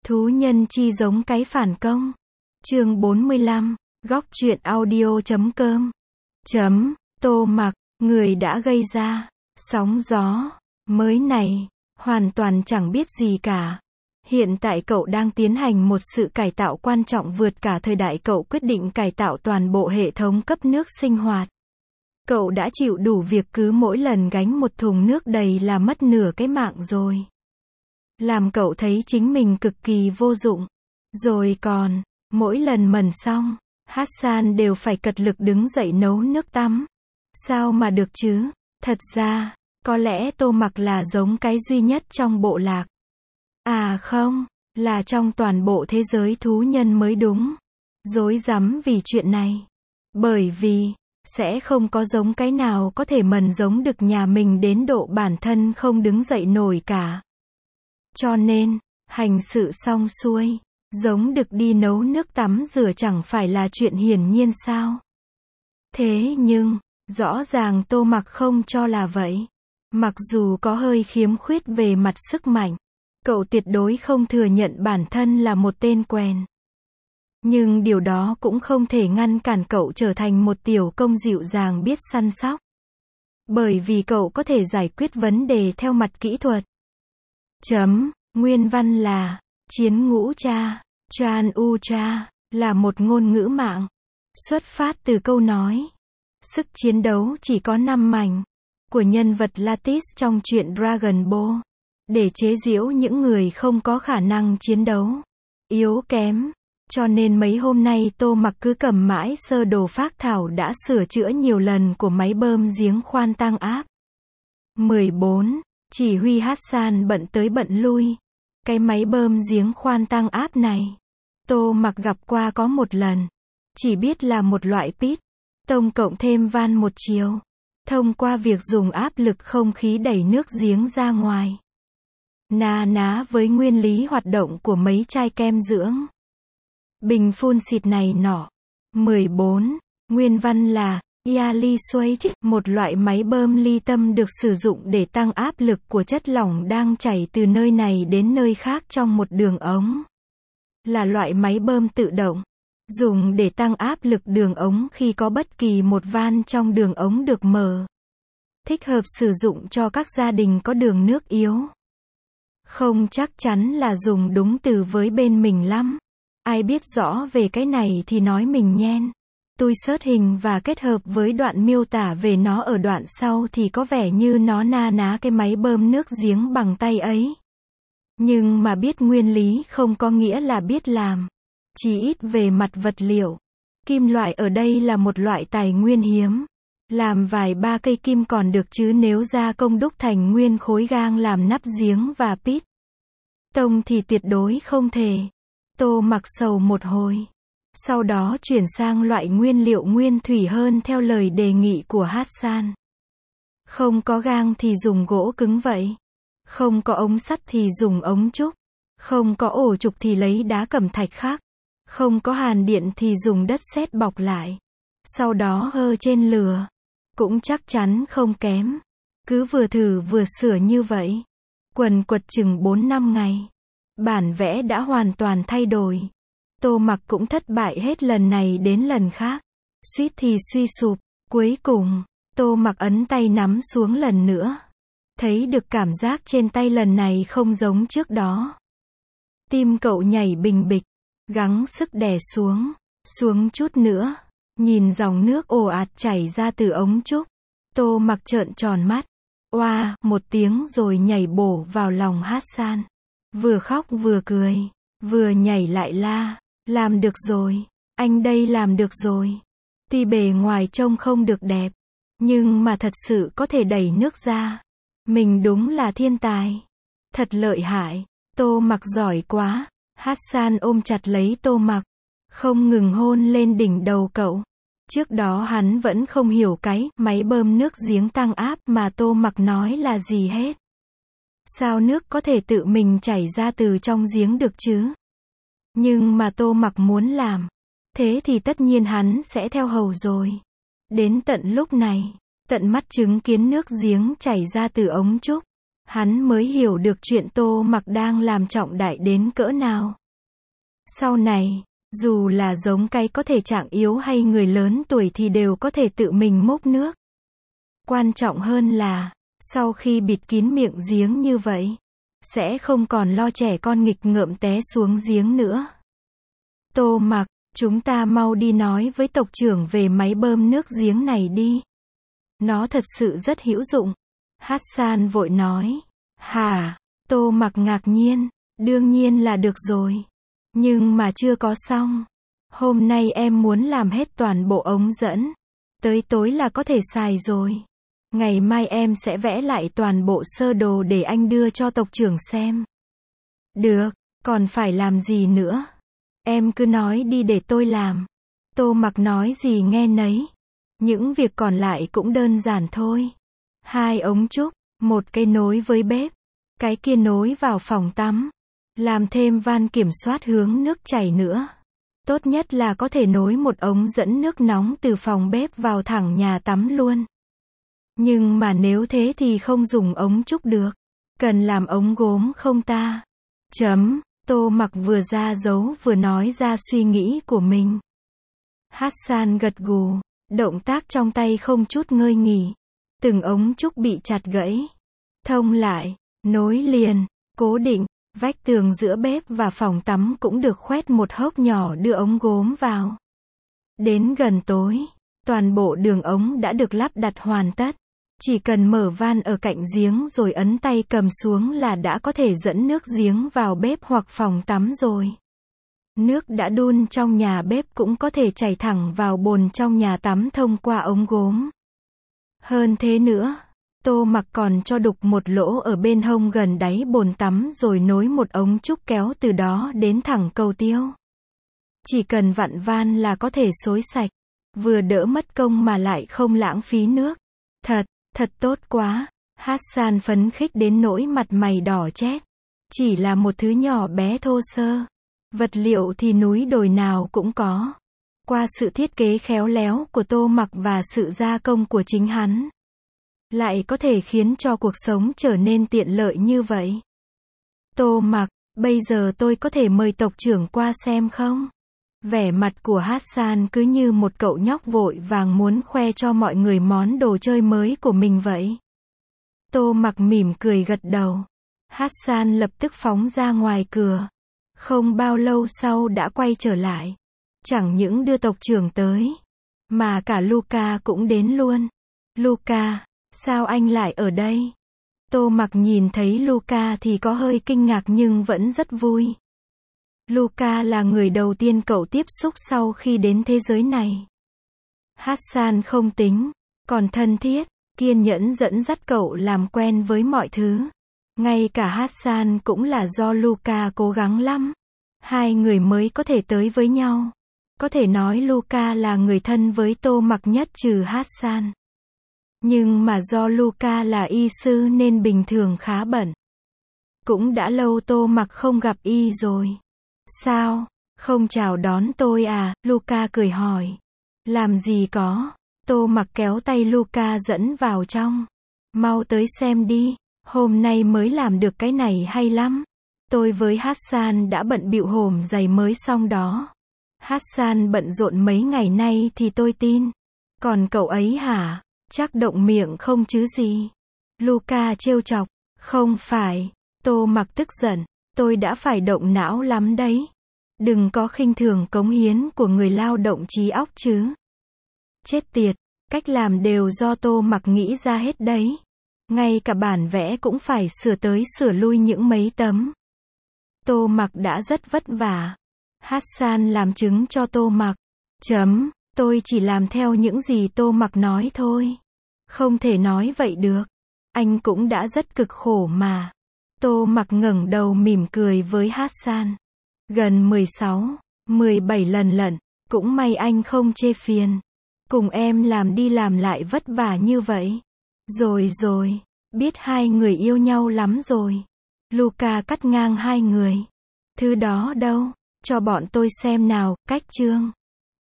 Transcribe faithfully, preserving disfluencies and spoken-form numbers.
Thú nhân chi giống cái phản công. Chương bốn mươi lăm, góc truyện audio chấm com. Chấm, Tô Mặc, người đã gây ra sóng gió mới này, hoàn toàn chẳng biết gì cả. Hiện tại cậu đang tiến hành một sự cải tạo quan trọng vượt cả thời đại, cậu quyết định cải tạo toàn bộ hệ thống cấp nước sinh hoạt. Cậu đã chịu đủ việc cứ mỗi lần gánh một thùng nước đầy là mất nửa cái mạng rồi. Làm cậu thấy chính mình cực kỳ vô dụng. Rồi còn, mỗi lần mần xong, Hassan đều phải cật lực đứng dậy nấu nước tắm. Sao mà được chứ? Thật ra, có lẽ Tô Mặc là giống cái duy nhất trong bộ lạc. À không, là trong toàn bộ thế giới thú nhân mới đúng. Rối rắm vì chuyện này. Bởi vì, sẽ không có giống cái nào có thể mần giống được nhà mình đến độ bản thân không đứng dậy nổi cả. Cho nên, hành sự xong xuôi, giống được đi nấu nước tắm rửa chẳng phải là chuyện hiển nhiên sao? Thế nhưng, rõ ràng Tô Mặc không cho là vậy. Mặc dù có hơi khiếm khuyết về mặt sức mạnh, cậu tuyệt đối không thừa nhận bản thân là một tên quèn. Nhưng điều đó cũng không thể ngăn cản cậu trở thành một tiểu công dịu dàng biết săn sóc. Bởi vì cậu có thể giải quyết vấn đề theo mặt kỹ thuật. Chấm, nguyên văn là, chiến ngũ cha, Chan U cha, là một ngôn ngữ mạng. Xuất phát từ câu nói, sức chiến đấu chỉ có năm mảnh, của nhân vật Lattice trong truyện Dragon Ball. Để chế giễu những người không có khả năng chiến đấu, yếu kém. Cho nên mấy hôm nay Tô Mặc cứ cầm mãi sơ đồ phác thảo đã sửa chữa nhiều lần của máy bơm giếng khoan tăng áp. mười bốn. Chỉ huy Hassan bận tới bận lui. Cái máy bơm giếng khoan tăng áp này, Tô Mặc gặp qua có một lần. Chỉ biết là một loại pít, tông cộng thêm van một chiều. Thông qua việc dùng áp lực không khí đẩy nước giếng ra ngoài. Na ná với nguyên lý hoạt động của mấy chai kem dưỡng. Bình phun xịt này nọ. mười bốn. Nguyên văn là, Yali Switch, một loại máy bơm ly tâm được sử dụng để tăng áp lực của chất lỏng đang chảy từ nơi này đến nơi khác trong một đường ống. Là loại máy bơm tự động, dùng để tăng áp lực đường ống khi có bất kỳ một van trong đường ống được mở. Thích hợp sử dụng cho các gia đình có đường nước yếu. Không chắc chắn là dùng đúng từ với bên mình lắm. Ai biết rõ về cái này thì nói mình nhen. Tôi search hình và kết hợp với đoạn miêu tả về nó ở đoạn sau thì có vẻ như nó na ná cái máy bơm nước giếng bằng tay ấy. Nhưng mà biết nguyên lý không có nghĩa là biết làm. Chỉ ít về mặt vật liệu. Kim loại ở đây là một loại tài nguyên hiếm. Làm vài ba cây kim còn được chứ nếu gia công đúc thành nguyên khối gang làm nắp giếng và pít tông thì tuyệt đối không thể. Tô Mặc sầu một hồi. Sau đó chuyển sang loại nguyên liệu nguyên thủy hơn theo lời đề nghị của Hassan. Không có gang thì dùng gỗ cứng vậy. Không có ống sắt thì dùng ống trúc. Không có ổ trục thì lấy đá cẩm thạch khác. Không có hàn điện thì dùng đất sét bọc lại. Sau đó hơ trên lửa. Cũng chắc chắn không kém. Cứ vừa thử vừa sửa như vậy. Quần quật chừng bốn năm ngày. Bản vẽ đã hoàn toàn thay đổi. Tô Mặc cũng thất bại hết lần này đến lần khác. Suýt thì suy sụp. Cuối cùng, Tô Mặc ấn tay nắm xuống lần nữa. Thấy được cảm giác trên tay lần này không giống trước đó. Tim cậu nhảy bình bịch. Gắng sức đè xuống. Xuống chút nữa. Nhìn dòng nước ồ ạt chảy ra từ ống trúc. Tô Mặc trợn tròn mắt. Oa, một tiếng rồi nhảy bổ vào lòng Hassan. Vừa khóc vừa cười. Vừa nhảy lại la. Làm được rồi. Anh đây làm được rồi. Tuy bề ngoài trông không được đẹp. Nhưng mà thật sự có thể đẩy nước ra. Mình đúng là thiên tài. Thật lợi hại. Tô Mặc giỏi quá. Hassan ôm chặt lấy Tô Mặc. Không ngừng hôn lên đỉnh đầu cậu. Trước đó hắn vẫn không hiểu cái máy bơm nước giếng tăng áp mà Tô Mặc nói là gì hết. Sao nước có thể tự mình chảy ra từ trong giếng được chứ? Nhưng mà Tô Mặc muốn làm. Thế thì tất nhiên hắn sẽ theo hầu rồi. Đến tận lúc này, tận mắt chứng kiến nước giếng chảy ra từ ống trúc. hắn mới hiểu được chuyện Tô Mặc đang làm trọng đại đến cỡ nào. Sau này, dù là giống cái có thể trạng yếu hay người lớn tuổi thì đều có thể tự mình múc nước. Quan trọng hơn là, sau khi bịt kín miệng giếng như vậy, sẽ không còn lo trẻ con nghịch ngợm té xuống giếng nữa. Tô Mặc, chúng ta mau đi nói với tộc trưởng về máy bơm nước giếng này đi. Nó thật sự rất hữu dụng. Hassan vội nói. Hả? Tô Mặc ngạc nhiên. Đương nhiên là được rồi. Nhưng mà chưa có xong. Hôm nay em muốn làm hết toàn bộ ống dẫn. Tới tối là có thể xài rồi. Ngày mai em sẽ vẽ lại toàn bộ sơ đồ để anh đưa cho tộc trưởng xem. Được, còn phải làm gì nữa? Em cứ nói đi để tôi làm. Tô Mặc nói gì nghe nấy. Những việc còn lại cũng đơn giản thôi. Hai ống trúc, một cái nối với bếp, cái kia nối vào phòng tắm. Làm thêm van kiểm soát hướng nước chảy nữa. Tốt nhất là có thể nối một ống dẫn nước nóng từ phòng bếp vào thẳng nhà tắm luôn. Nhưng mà nếu thế thì không dùng ống trúc được. Cần làm ống gốm không ta? Chấm, Tô Mặc vừa ra dấu vừa nói ra suy nghĩ của mình. Hassan gật gù, động tác trong tay không chút ngơi nghỉ. Từng ống trúc bị chặt gãy, thông lại, nối liền, cố định. Vách tường giữa bếp và phòng tắm cũng được khoét một hốc nhỏ đưa ống gốm vào. Đến gần tối, toàn bộ đường ống đã được lắp đặt hoàn tất. Chỉ cần mở van ở cạnh giếng rồi ấn tay cầm xuống là đã có thể dẫn nước giếng vào bếp hoặc phòng tắm rồi. Nước đã đun trong nhà bếp cũng có thể chảy thẳng vào bồn trong nhà tắm thông qua ống gốm. Hơn thế nữa, Tô Mặc còn cho đục một lỗ ở bên hông gần đáy bồn tắm rồi nối một ống trúc kéo từ đó đến thẳng cầu tiêu. Chỉ cần vặn van là có thể xối sạch, vừa đỡ mất công mà lại không lãng phí nước. Thật, thật tốt quá. Hassan phấn khích đến nỗi mặt mày đỏ chét. Chỉ là một thứ nhỏ bé thô sơ. Vật liệu thì núi đồi nào cũng có. Qua sự thiết kế khéo léo của Tô Mặc và sự gia công của chính hắn, lại có thể khiến cho cuộc sống trở nên tiện lợi như vậy. Tô Mặc, bây giờ tôi có thể mời tộc trưởng qua xem không? Vẻ mặt của Hassan cứ như một cậu nhóc vội vàng muốn khoe cho mọi người món đồ chơi mới của mình vậy. Tô Mặc mỉm cười gật đầu. Hassan lập tức phóng ra ngoài cửa. Không bao lâu sau đã quay trở lại. Chẳng những đưa tộc trưởng tới, mà cả Luca cũng đến luôn. Luca, sao anh lại ở đây? Tô Mặc nhìn thấy Luca thì có hơi kinh ngạc nhưng vẫn rất vui. Luca là người đầu tiên cậu tiếp xúc sau khi đến thế giới này. Hassan không tính, còn thân thiết, kiên nhẫn dẫn dắt cậu làm quen với mọi thứ. Ngay cả Hassan cũng là do Luca cố gắng lắm. Hai người mới có thể tới với nhau. Có thể nói Luca là người thân với Tô Mặc nhất trừ Hassan. Nhưng mà do Luca là y sư nên bình thường khá bận. Cũng đã lâu Tô Mặc không gặp y rồi. Sao, không chào đón tôi à? Luca cười hỏi. Làm gì có. Tô Mặc kéo tay Luca dẫn vào trong. Mau tới xem đi, hôm nay mới làm được cái này hay lắm. Tôi với Hassan đã bận bịu hổm giày mới xong đó. Hassan bận rộn mấy ngày nay thì tôi tin. Còn cậu ấy hả? Chắc động miệng không chứ gì. Luca trêu chọc. Không phải. Tô Mặc tức giận. Tôi đã phải động não lắm đấy. Đừng có khinh thường cống hiến của người lao động trí óc chứ. Chết tiệt. Cách làm đều do Tô Mặc nghĩ ra hết đấy. Ngay cả bản vẽ cũng phải sửa tới sửa lui những mấy tấm. Tô Mặc đã rất vất vả. Hassan làm chứng cho Tô Mặc. Chấm, tôi chỉ làm theo những gì Tô Mặc nói thôi. Không thể nói vậy được. Anh cũng đã rất cực khổ mà. Tô Mặc ngẩng đầu mỉm cười với Hassan. Gần mười sáu, mười bảy lần lận, cũng may anh không chê phiền. Cùng em làm đi làm lại vất vả như vậy. Rồi rồi, biết hai người yêu nhau lắm rồi. Luca cắt ngang hai người. Thứ đó đâu, cho bọn tôi xem nào, cách chương.